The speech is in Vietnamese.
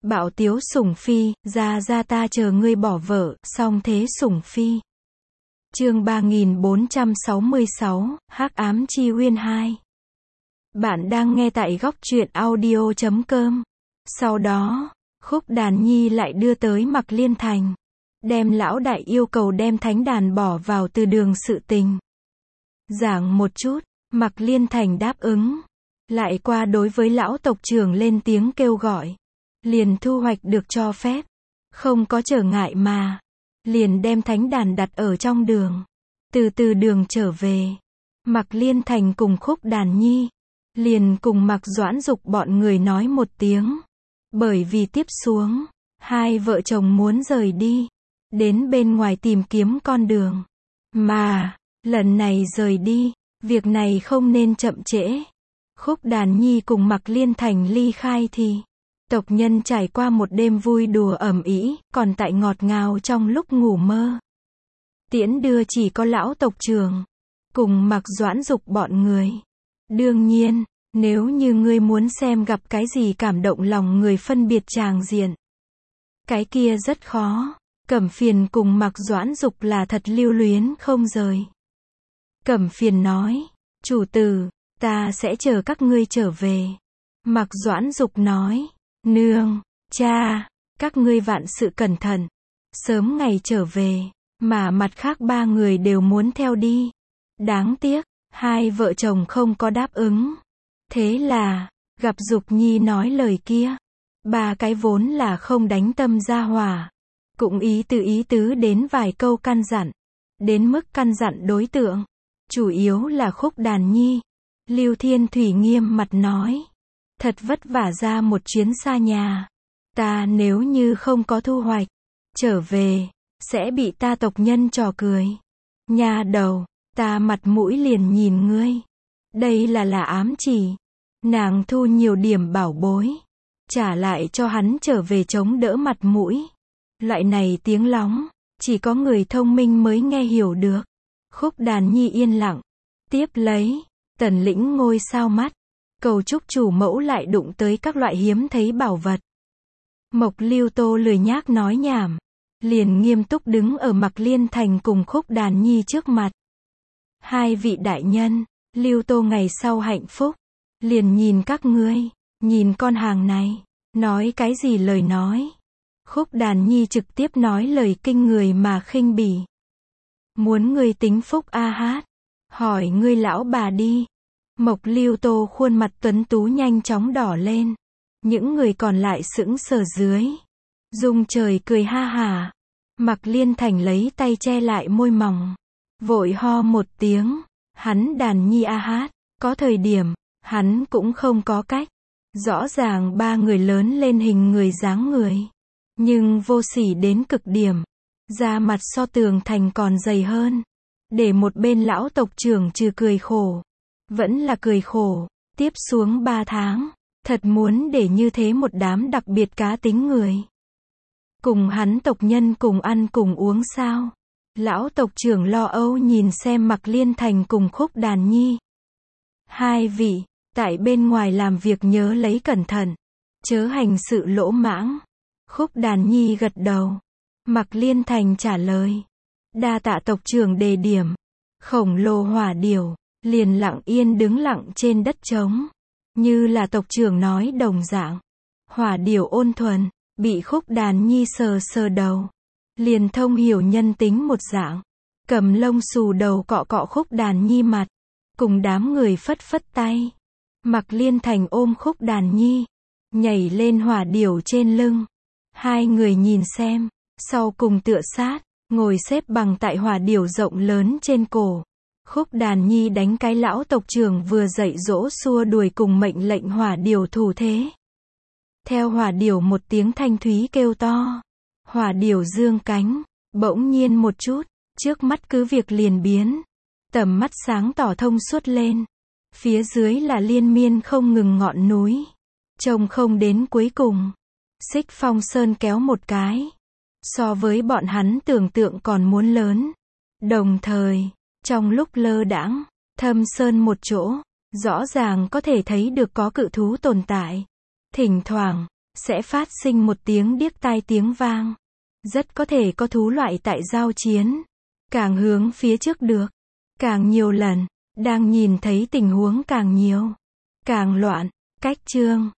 Bạo tiếu sủng phi, ra ta chờ ngươi bỏ vợ, song thế sủng phi. Chương 3466, Hắc ám chi uyên 2. Bạn đang nghe tại góc truyện audio.com. Sau đó, Khúc Đàn Nhi lại đưa tới Mạc Liên Thành, đem lão đại yêu cầu đem thánh đàn bỏ vào từ đường sự tình. Giảng một chút, Mạc Liên Thành đáp ứng. Lại qua đối với lão tộc trưởng lên tiếng kêu gọi. Liền thu hoạch được cho phép. Không có trở ngại mà. Liền đem thánh đàn đặt ở trong đường. Từ đường trở về. Mạc Liên Thành cùng Khúc Đàn Nhi. Liền cùng Mạc Doãn Dục bọn người nói một tiếng. Bởi vì tiếp xuống, hai vợ chồng muốn rời đi. Đến bên ngoài tìm kiếm con đường. Mà, lần này rời đi, việc này không nên chậm trễ. Khúc Đàn Nhi cùng Mạc Liên Thành ly khai thì tộc nhân trải qua một đêm vui đùa ầm ĩ, còn tại ngọt ngào trong lúc ngủ mơ. Tiễn đưa chỉ có lão tộc trưởng cùng Mạc Doãn Dục bọn người. Đương nhiên, nếu như ngươi muốn xem gặp cái gì cảm động lòng người phân biệt tràng diện, cái kia rất khó. Cẩm Phiền cùng Mạc Doãn Dục là thật lưu luyến không rời. Cẩm Phiền nói, chủ tử, ta sẽ chờ các ngươi trở về. Mạc Doãn Dục nói, nương, cha, các ngươi vạn sự cẩn thận, sớm ngày trở về. Mà mặt khác ba người đều muốn theo đi. Đáng tiếc, hai vợ chồng không có đáp ứng. Thế là, gặp Dục Nhi nói lời kia. Ba cái vốn là không đánh tâm ra hỏa. Cũng ý tứ đến vài câu căn dặn. Đến mức căn dặn đối tượng. Chủ yếu là Khúc Đàn Nhi. Lưu Thiên Thủy nghiêm mặt nói. Thật vất vả ra một chuyến xa nhà. Ta nếu như không có thu hoạch, trở về, sẽ bị ta tộc nhân trò cười. Nhà đầu, ta mặt mũi liền nhìn ngươi. Đây là ám chỉ. Nàng thu nhiều điểm bảo bối. Trả lại cho hắn trở về chống đỡ mặt mũi. Loại này tiếng lóng, chỉ có người thông minh mới nghe hiểu được. Khúc Đàn Nhi yên lặng. Tiếp lấy, Tần Lĩnh ngôi sao mắt. Cầu chúc chủ mẫu lại đụng tới các loại hiếm thấy bảo vật. Mộc Lưu Tô lười nhác nói nhảm. Liền nghiêm túc đứng ở Mạc Liên Thành cùng Khúc Đàn Nhi trước mặt. Hai vị đại nhân, Lưu Tô ngày sau hạnh phúc. Liền nhìn các ngươi, nhìn con hàng này, nói cái gì lời nói. Khúc Đàn Nhi trực tiếp nói lời kinh người mà khinh bỉ. Muốn ngươi tính phúc a hát, hỏi ngươi lão bà đi. Mộc Lưu Tô khuôn mặt tuấn tú nhanh chóng đỏ lên. Những người còn lại sững sờ dưới. Dung trời cười ha hả. Mạc Liên Thành lấy tay che lại môi mỏng. Vội ho một tiếng. Hắn Đàn Nhi a hát. Có thời điểm, hắn cũng không có cách. Rõ ràng ba người lớn lên hình người dáng người. Nhưng vô sỉ đến cực điểm. Da mặt so tường thành còn dày hơn. Để một bên lão tộc trưởng trừ cười khổ. Vẫn là cười khổ. Tiếp xuống 3 tháng. Thật muốn để như thế một đám đặc biệt cá tính người. Cùng hắn tộc nhân cùng ăn cùng uống sao? Lão tộc trưởng lo âu nhìn xem Mạc Liên Thành cùng Khúc Đàn Nhi. Hai vị, tại bên ngoài làm việc nhớ lấy cẩn thận. Chớ hành sự lỗ mãng. Khúc Đàn Nhi gật đầu. Mạc Liên Thành trả lời. Đa tạ tộc trưởng đề điểm. Khổng lồ hỏa điểu, liền lặng yên đứng lặng trên đất trống. Như là tộc trưởng nói đồng dạng. Hỏa điểu ôn thuần, bị Khúc Đàn Nhi sờ sờ đầu. Liền thông hiểu nhân tính một dạng. Cầm lông xù đầu cọ cọ Khúc Đàn Nhi mặt. Cùng đám người phất phất tay. Mạc Liên Thành ôm Khúc Đàn Nhi. Nhảy lên hỏa điểu trên lưng. Hai người nhìn xem. Sau cùng tựa sát. Ngồi xếp bằng tại hỏa điểu rộng lớn trên cổ. Khúc Đàn Nhi đánh cái lão tộc trưởng vừa dạy dỗ xua đuổi cùng mệnh lệnh hỏa điểu thủ thế. Theo hỏa điểu một tiếng thanh thúy kêu to. Hỏa điểu dương cánh. Bỗng nhiên một chút. Trước mắt cứ việc liền biến. Tầm mắt sáng tỏ thông suốt lên. Phía dưới là liên miên không ngừng ngọn núi. Trông không đến cuối cùng. Xích Phong Sơn kéo một cái. So với bọn hắn tưởng tượng còn muốn lớn. Đồng thời, trong lúc lơ đãng, Thâm Sơn một chỗ, rõ ràng có thể thấy được có cự thú tồn tại. Thỉnh thoảng, sẽ phát sinh một tiếng điếc tai tiếng vang. Rất có thể có thú loại tại giao chiến. Càng hướng phía trước được, càng nhiều lần, đang nhìn thấy tình huống càng nhiều, càng loạn. Cách chương